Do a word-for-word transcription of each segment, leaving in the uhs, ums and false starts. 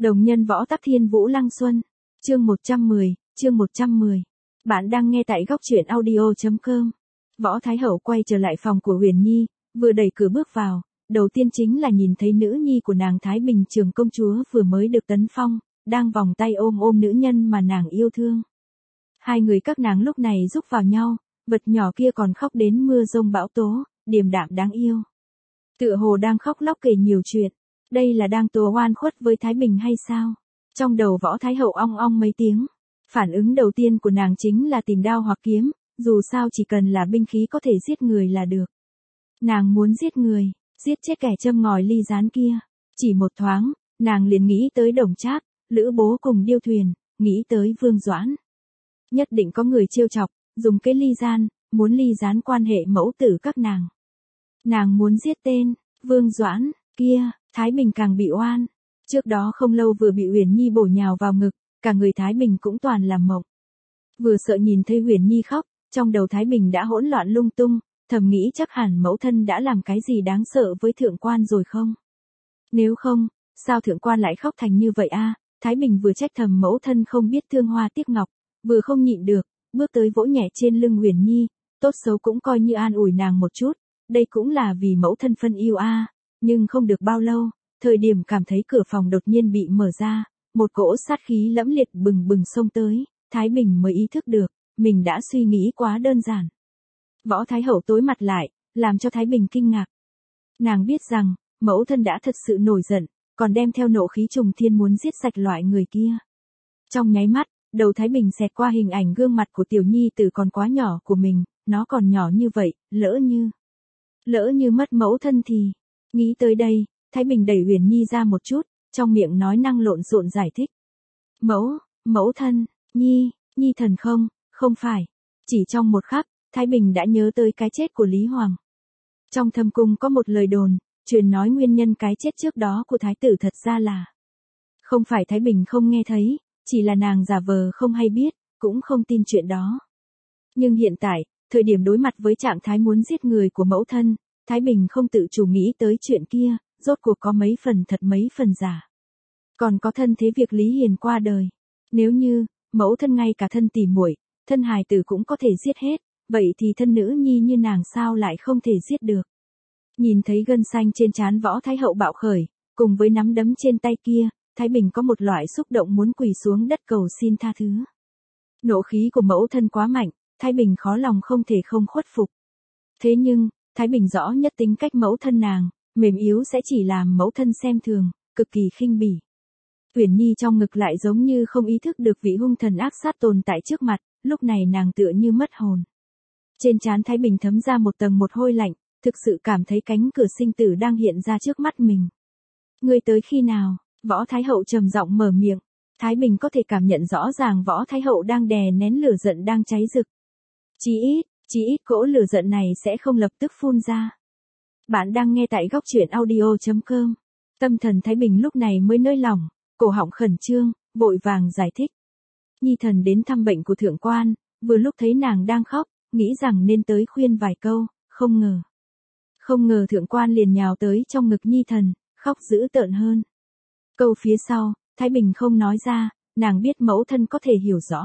Đồng nhân võ tắc thiên vũ lăng xuân. Chương một trăm mười, chương một trăm mười. Bạn đang nghe tại góc truyện audio chấm com. Võ Thái Hậu quay trở lại phòng của Huyền Nhi, vừa đẩy cửa bước vào, đầu tiên chính là nhìn thấy nữ nhi của nàng Thái Bình Trường công chúa vừa mới được tấn phong, đang vòng tay ôm ôm nữ nhân mà nàng yêu thương. Hai người các nàng lúc này rúc vào nhau, vật nhỏ kia còn khóc đến mưa rông bão tố, điềm đạm đáng yêu. Tựa hồ đang khóc lóc kể nhiều chuyện, đây là đang tố oan khuất với Thái Bình hay sao? Trong đầu Võ Thái Hậu ong ong mấy tiếng, phản ứng đầu tiên của nàng chính là tìm đao hoặc kiếm, dù sao chỉ cần là binh khí có thể giết người là được. Nàng muốn giết người, giết chết kẻ châm ngòi ly gián kia. Chỉ một thoáng, nàng liền nghĩ tới Đồng Trác, Lữ Bố cùng Điêu Thuyền, nghĩ tới Vương Doãn. Nhất định có người trêu chọc, dùng cái ly gian, muốn ly gián quan hệ mẫu tử các nàng. Nàng muốn giết tên Vương Doãn kia. Thái Bình càng bị oan. Trước đó không lâu vừa bị Huyền Nhi bổ nhào vào ngực, cả người Thái Bình cũng toàn làm mộng. Vừa sợ nhìn thấy Huyền Nhi khóc, trong đầu Thái Bình đã hỗn loạn lung tung, thầm nghĩ chắc hẳn mẫu thân đã làm cái gì đáng sợ với thượng quan rồi không? Nếu không, sao thượng quan lại khóc thành như vậy a? Thái Bình vừa trách thầm mẫu thân không biết thương hoa tiếc ngọc, vừa không nhịn được, bước tới vỗ nhẹ trên lưng Huyền Nhi, tốt xấu cũng coi như an ủi nàng một chút, đây cũng là vì mẫu thân phân yêu a. Nhưng không được bao lâu, thời điểm cảm thấy cửa phòng đột nhiên bị mở ra, một cỗ sát khí lẫm liệt bừng bừng xông tới, Thái Bình mới ý thức được, mình đã suy nghĩ quá đơn giản. Võ Thái Hậu tối mặt lại, làm cho Thái Bình kinh ngạc. Nàng biết rằng, mẫu thân đã thật sự nổi giận, còn đem theo nộ khí trùng thiên muốn giết sạch loại người kia. Trong nháy mắt, đầu Thái Bình xẹt qua hình ảnh gương mặt của tiểu nhi tử còn quá nhỏ của mình, nó còn nhỏ như vậy, lỡ như... Lỡ như mất mẫu thân thì... Nghĩ tới đây, Thái Bình đẩy Huyền Nhi ra một chút, trong miệng nói năng lộn xộn giải thích. Mẫu, mẫu thân, Nhi, Nhi thần không, không phải. Chỉ trong một khắc, Thái Bình đã nhớ tới cái chết của Lý Hoàng. Trong thâm cung có một lời đồn, truyền nói nguyên nhân cái chết trước đó của Thái tử thật ra là... Không phải Thái Bình không nghe thấy, chỉ là nàng giả vờ không hay biết, cũng không tin chuyện đó. Nhưng hiện tại, thời điểm đối mặt với trạng thái muốn giết người của mẫu thân, Thái Bình không tự chủ nghĩ tới chuyện kia, rốt cuộc có mấy phần thật mấy phần giả. Còn có thân thế việc Lý Hiền qua đời. Nếu như, mẫu thân ngay cả thân tỉ muội, thân hài tử cũng có thể giết hết, vậy thì thân nữ nhi như nàng sao lại không thể giết được. Nhìn thấy gân xanh trên trán Võ Thái Hậu bạo khởi, cùng với nắm đấm trên tay kia, Thái Bình có một loại xúc động muốn quỳ xuống đất cầu xin tha thứ. Nộ khí của mẫu thân quá mạnh, Thái Bình khó lòng không thể không khuất phục. Thế nhưng, Thái Bình rõ nhất tính cách mẫu thân nàng, mềm yếu sẽ chỉ làm mẫu thân xem thường, cực kỳ khinh bỉ. Huyền Nhi trong ngực lại giống như không ý thức được vị hung thần ác sát tồn tại trước mặt, lúc này nàng tựa như mất hồn. Trên trán Thái Bình thấm ra một tầng một hôi lạnh, thực sự cảm thấy cánh cửa sinh tử đang hiện ra trước mắt mình. Ngươi tới khi nào? Võ Thái Hậu trầm giọng mở miệng. Thái Bình có thể cảm nhận rõ ràng Võ Thái Hậu đang đè nén lửa giận đang cháy rực. Chí ít, chí ít cỗ lửa giận này sẽ không lập tức phun ra. Bạn đang nghe tại góc truyện audio chấm com. Tâm thần Thái Bình lúc này mới nới lỏng, cổ họng khẩn trương, vội vàng giải thích. Nhi thần đến thăm bệnh của thượng quan, vừa lúc thấy nàng đang khóc, nghĩ rằng nên tới khuyên vài câu, không ngờ. Không ngờ thượng quan liền nhào tới trong ngực Nhi thần, khóc dữ tợn hơn. Câu phía sau, Thái Bình không nói ra, nàng biết mẫu thân có thể hiểu rõ.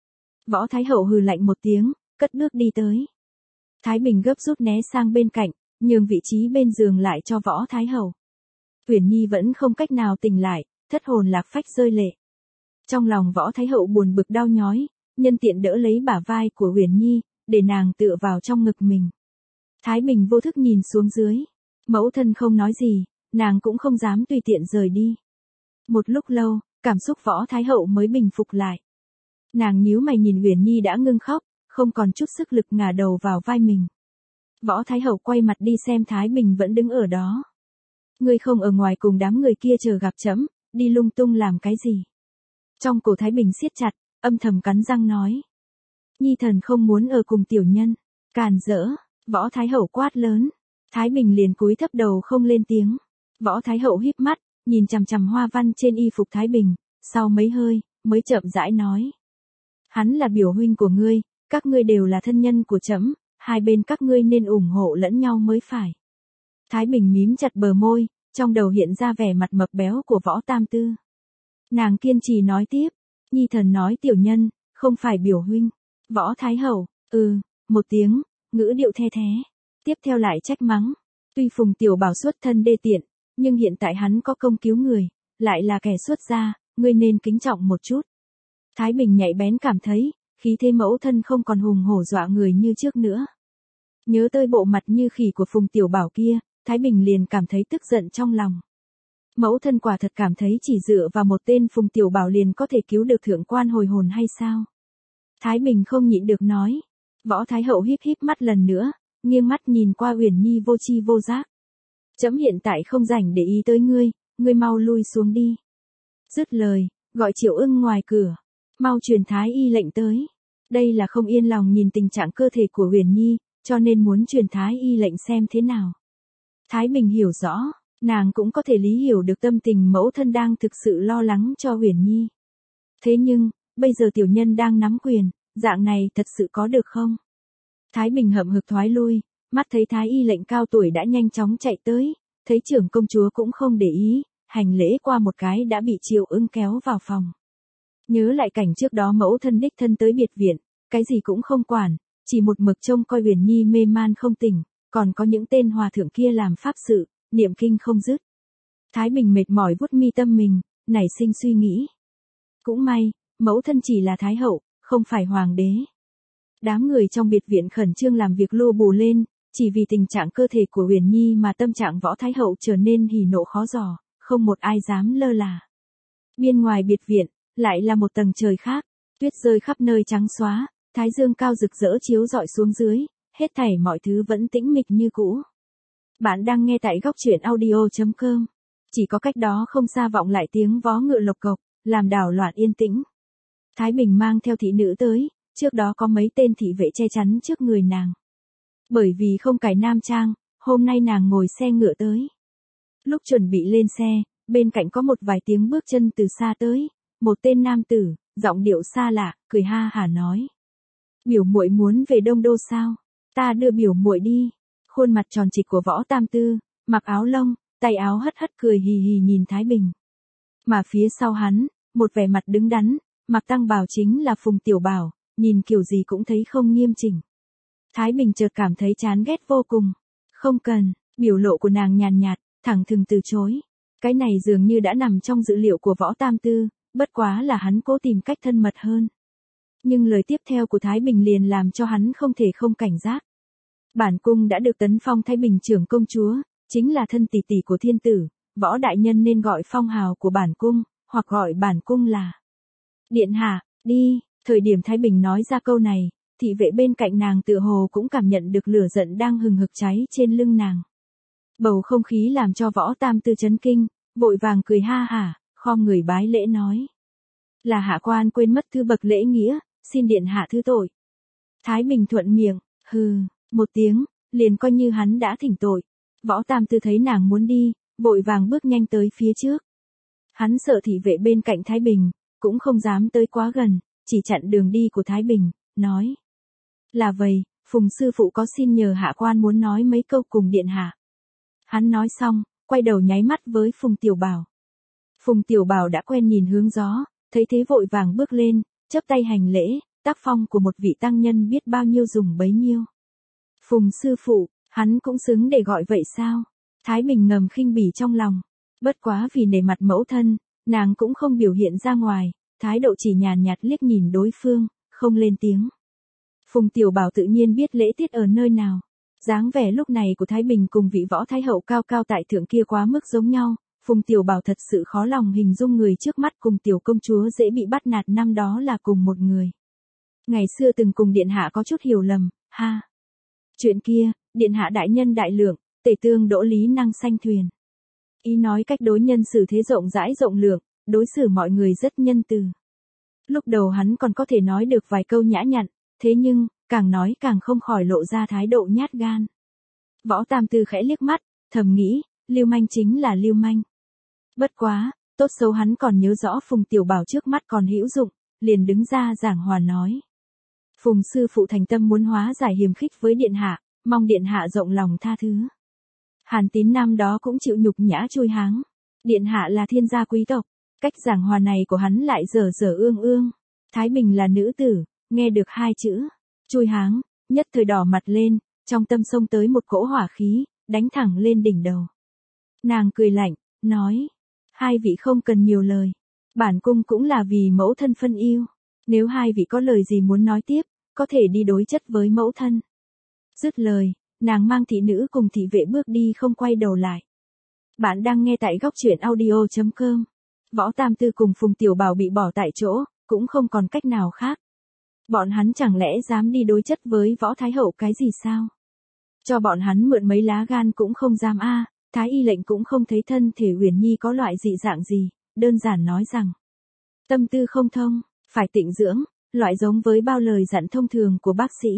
Võ Thái Hậu hừ lạnh một tiếng, cất bước đi tới. Thái Bình gấp rút né sang bên cạnh, nhường vị trí bên giường lại cho Võ Thái Hậu. Huyền Nhi vẫn không cách nào tỉnh lại, thất hồn lạc phách rơi lệ. Trong lòng Võ Thái Hậu buồn bực đau nhói, nhân tiện đỡ lấy bả vai của Huyền Nhi, để nàng tựa vào trong ngực mình. Thái Bình vô thức nhìn xuống dưới. Mẫu thân không nói gì, nàng cũng không dám tùy tiện rời đi. Một lúc lâu, cảm xúc Võ Thái Hậu mới bình phục lại. Nàng nhíu mày nhìn Huyền Nhi đã ngưng khóc, không còn chút sức lực ngả đầu vào vai mình. Võ Thái Hậu quay mặt đi xem Thái Bình vẫn đứng ở đó. Ngươi không ở ngoài cùng đám người kia chờ gặp trẫm, đi lung tung làm cái gì? Trong cổ Thái Bình siết chặt, âm thầm cắn răng nói. Nhi thần không muốn ở cùng tiểu nhân. Càn rỡ, Võ Thái Hậu quát lớn. Thái Bình liền cúi thấp đầu không lên tiếng. Võ Thái Hậu híp mắt, nhìn chằm chằm hoa văn trên y phục Thái Bình, sau mấy hơi, mới chậm rãi nói. Hắn là biểu huynh của ngươi, các ngươi đều là thân nhân của trẫm, hai bên các ngươi nên ủng hộ lẫn nhau mới phải. Thái Bình mím chặt bờ môi, trong đầu hiện ra vẻ mặt mập béo của Võ Tam Tư. Nàng kiên trì nói tiếp, Nhi thần nói tiểu nhân, không phải biểu huynh. Võ Thái Hậu, ừ, một tiếng, ngữ điệu the thế. Tiếp theo lại trách mắng. Tuy Phùng Tiểu Bảo xuất thân đê tiện, nhưng hiện tại hắn có công cứu người, lại là kẻ xuất gia, ngươi nên kính trọng một chút. Thái Bình nhạy bén cảm thấy, khí thế mẫu thân không còn hùng hổ dọa người như trước nữa. Nhớ tới bộ mặt như khỉ của Phùng Tiểu Bảo kia, Thái Bình liền cảm thấy tức giận trong lòng. Mẫu thân quả thật cảm thấy chỉ dựa vào một tên Phùng Tiểu Bảo liền có thể cứu được thượng quan hồi hồn hay sao? Thái Bình không nhịn được nói. Võ Thái Hậu híp híp mắt lần nữa, nghiêng mắt nhìn qua Uyển Nhi vô chi vô giác. Chấm hiện tại không rảnh để ý tới ngươi, ngươi mau lui xuống đi. Dứt lời, gọi Triệu Ưng ngoài cửa, mau truyền thái y lệnh tới. Đây là không yên lòng nhìn tình trạng cơ thể của Uyển Nhi, cho nên muốn truyền thái y lệnh xem thế nào. Thái Bình hiểu rõ, nàng cũng có thể lý hiểu được tâm tình mẫu thân đang thực sự lo lắng cho Uyển Nhi. Thế nhưng, bây giờ tiểu nhân đang nắm quyền, dạng này thật sự có được không? Thái Bình hậm hực thoái lui, mắt thấy thái y lệnh cao tuổi đã nhanh chóng chạy tới, thấy trưởng công chúa cũng không để ý, hành lễ qua một cái đã bị Triệu Ưng kéo vào phòng. Nhớ lại cảnh trước đó mẫu thân đích thân tới biệt viện, cái gì cũng không quản, chỉ một mực trông coi Uyển Nhi mê man không tỉnh, còn có những tên hòa thượng kia làm pháp sự, niệm kinh không dứt. Thái Bình mệt mỏi vuốt mi tâm mình, nảy sinh suy nghĩ. Cũng may, mẫu thân chỉ là thái hậu, không phải hoàng đế. Đám người trong biệt viện khẩn trương làm việc lô bù lên, chỉ vì tình trạng cơ thể của Uyển Nhi mà tâm trạng Võ Thái Hậu trở nên hỉ nộ khó dò, không một ai dám lơ là. Bên ngoài biệt viện, lại là một tầng trời khác, tuyết rơi khắp nơi trắng xóa, thái dương cao rực rỡ chiếu rọi xuống dưới, hết thảy mọi thứ vẫn tĩnh mịch như cũ. Bạn đang nghe tại góc truyện audio chấm com. Chỉ có cách đó không xa vọng lại tiếng vó ngựa lộc cộc, làm đảo loạn yên tĩnh. Thái Bình mang theo thị nữ tới, trước đó có mấy tên thị vệ che chắn trước người nàng. Bởi vì không cài nam trang, hôm nay nàng ngồi xe ngựa tới. Lúc chuẩn bị lên xe, bên cạnh có một vài tiếng bước chân từ xa tới, một tên nam tử, giọng điệu xa lạ, cười ha hả nói. Biểu muội muốn về Đông Đô sao? Ta đưa biểu muội đi. Khuôn mặt tròn trịch của Võ Tam Tư, mặc áo lông, tay áo hất hất cười hì hì nhìn Thái Bình. Mà phía sau hắn, một vẻ mặt đứng đắn, mặc tăng bào chính là Phùng Tiểu Bảo, nhìn kiểu gì cũng thấy không nghiêm chỉnh. Thái Bình chợt cảm thấy chán ghét vô cùng. Không cần, biểu lộ của nàng nhàn nhạt, thẳng thừng từ chối. Cái này dường như đã nằm trong dữ liệu của Võ Tam Tư, bất quá là hắn cố tìm cách thân mật hơn. Nhưng lời tiếp theo của Thái Bình liền làm cho hắn không thể không cảnh giác. Bản cung đã được tấn phong Thái Bình trưởng công chúa, chính là thân tỷ tỷ của thiên tử, Võ đại nhân nên gọi phong hào của bản cung, hoặc gọi bản cung là Điện hạ, đi. Thời điểm Thái Bình nói ra câu này, thị vệ bên cạnh nàng tựa hồ cũng cảm nhận được lửa giận đang hừng hực cháy trên lưng nàng. Bầu không khí làm cho Võ Tam Tư chấn kinh, vội vàng cười ha hả, khom người bái lễ nói. Là hạ quan quên mất thư bậc lễ nghĩa, xin điện hạ thứ tội. Thái Bình thuận miệng, hừ, một tiếng, liền coi như hắn đã thỉnh tội. Võ Tam Tư thấy nàng muốn đi, vội vàng bước nhanh tới phía trước. Hắn sợ thị vệ bên cạnh Thái Bình, cũng không dám tới quá gần, chỉ chặn đường đi của Thái Bình, nói. Là vậy, Phùng sư phụ có xin nhờ hạ quan muốn nói mấy câu cùng điện hạ. Hắn nói xong, quay đầu nháy mắt với Phùng Tiểu Bảo. Phùng Tiểu Bảo đã quen nhìn hướng gió, thấy thế vội vàng bước lên, chắp tay hành lễ, tác phong của một vị tăng nhân biết bao nhiêu dùng bấy nhiêu. Phùng sư phụ, hắn cũng xứng để gọi vậy sao? Thái Bình ngầm khinh bỉ trong lòng. Bất quá vì nể mặt mẫu thân, nàng cũng không biểu hiện ra ngoài, thái độ chỉ nhàn nhạt liếc nhìn đối phương, không lên tiếng. Phùng Tiểu Bảo tự nhiên biết lễ tiết ở nơi nào. Dáng vẻ lúc này của Thái Bình cùng vị Võ Thái Hậu cao cao tại thượng kia quá mức giống nhau, Phùng Tiểu Bảo thật sự khó lòng hình dung người trước mắt cùng tiểu công chúa dễ bị bắt nạt năm đó là cùng một người. Ngày xưa từng cùng điện hạ có chút hiểu lầm, ha. Chuyện kia, điện hạ đại nhân đại lượng, tể tương đỗ lý năng sanh thuyền. Ý nói cách đối nhân xử thế rộng rãi rộng lượng, đối xử mọi người rất nhân từ. Lúc đầu hắn còn có thể nói được vài câu nhã nhặn, thế nhưng, càng nói càng không khỏi lộ ra thái độ nhát gan. Võ Tam Tư khẽ liếc mắt, thầm nghĩ, lưu manh chính là lưu manh. Bất quá, tốt xấu hắn còn nhớ rõ Phùng Tiểu Bảo trước mắt còn hữu dụng, liền đứng ra giảng hòa nói. Phùng sư phụ thành tâm muốn hóa giải hiềm khích với điện hạ, mong điện hạ rộng lòng tha thứ. Hàn Tín năm đó cũng chịu nhục nhã chui háng. Điện hạ là thiên gia quý tộc, Cách giảng hòa này của hắn lại dở dở ương ương. Thái Bình là nữ tử, nghe được hai chữ, chui háng, nhất thời đỏ mặt lên, trong tâm xông tới một cỗ hỏa khí, đánh thẳng lên đỉnh đầu. Nàng cười lạnh, nói, hai vị không cần nhiều lời. Bản cung cũng là vì mẫu thân phân yêu. Nếu hai vị có lời gì muốn nói tiếp, có thể đi đối chất với mẫu thân. Dứt lời, nàng mang thị nữ cùng thị vệ bước đi không quay đầu lại. Bạn đang nghe tại góc truyện audio chấm com. Võ Tam Tư cùng Phùng Tiểu Bảo bị bỏ tại chỗ, cũng không còn cách nào khác. Bọn hắn chẳng lẽ dám đi đối chất với Võ Thái Hậu cái gì sao? Cho bọn hắn mượn mấy lá gan cũng không dám a. Thái y lệnh cũng không thấy thân thể Uyển Nhi có loại dị dạng gì, đơn giản nói rằng tâm tư không thông, phải tịnh dưỡng, loại giống với bao lời dặn thông thường của bác sĩ.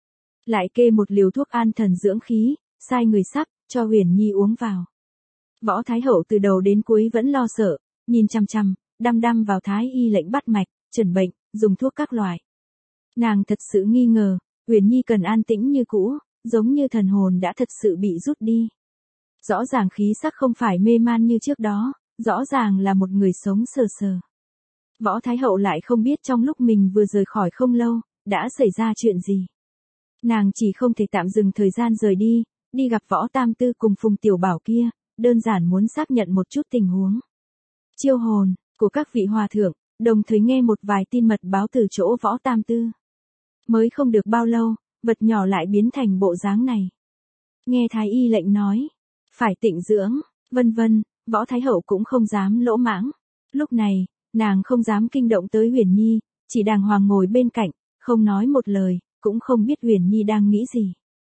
Lại kê một liều thuốc an thần dưỡng khí, sai người sắp cho Uyển Nhi uống vào. Võ Thái Hậu từ đầu đến cuối vẫn lo sợ, nhìn chằm chằm, đăm đăm vào Thái y lệnh bắt mạch, chẩn bệnh, dùng thuốc các loại. Nàng thật sự nghi ngờ, Uyển Nhi cần an tĩnh như cũ, giống như thần hồn đã thật sự bị rút đi. Rõ ràng khí sắc không phải mê man như trước đó, rõ ràng là một người sống sờ sờ. Võ Thái Hậu lại không biết trong lúc mình vừa rời khỏi không lâu, đã xảy ra chuyện gì. Nàng chỉ không thể tạm dừng thời gian rời đi, đi gặp Võ Tam Tư cùng Phùng Tiểu Bảo kia, đơn giản muốn xác nhận một chút tình huống. Chiêu hồn của các vị hòa thượng, đồng thời nghe một vài tin mật báo từ chỗ Võ Tam Tư. Mới không được bao lâu, vật nhỏ lại biến thành bộ dáng này. Nghe Thái y lệnh nói, phải tịnh dưỡng, vân vân, Võ Thái Hậu cũng không dám lỗ mãng. Lúc này, nàng không dám kinh động tới Uyển Nhi, chỉ đàng hoàng ngồi bên cạnh, không nói một lời, cũng không biết Uyển Nhi đang nghĩ gì.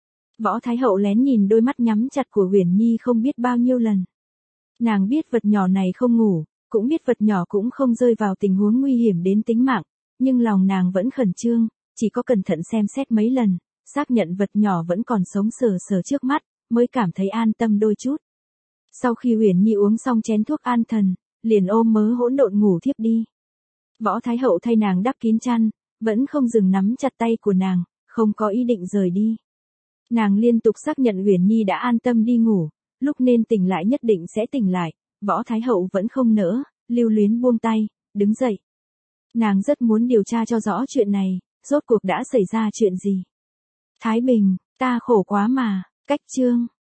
Võ Thái Hậu lén nhìn đôi mắt nhắm chặt của Uyển Nhi không biết bao nhiêu lần. Nàng biết vật nhỏ này không ngủ, cũng biết vật nhỏ cũng không rơi vào tình huống nguy hiểm đến tính mạng, nhưng lòng nàng vẫn khẩn trương, chỉ có cẩn thận xem xét mấy lần, xác nhận vật nhỏ vẫn còn sống sờ sờ trước mắt, mới cảm thấy an tâm đôi chút. Sau khi Uyển Nhi uống xong chén thuốc an thần, liền ôm mớ hỗn độn ngủ thiếp đi. Võ Thái Hậu thay nàng đắp kín chăn, vẫn không dừng nắm chặt tay của nàng, không có ý định rời đi. Nàng liên tục xác nhận Uyển Nhi đã an tâm đi ngủ, lúc nên tỉnh lại nhất định sẽ tỉnh lại, Võ Thái Hậu vẫn không nỡ, lưu luyến buông tay, đứng dậy. Nàng rất muốn điều tra cho rõ chuyện này, rốt cuộc đã xảy ra chuyện gì. Thái Bình, ta khổ quá mà, cách chương.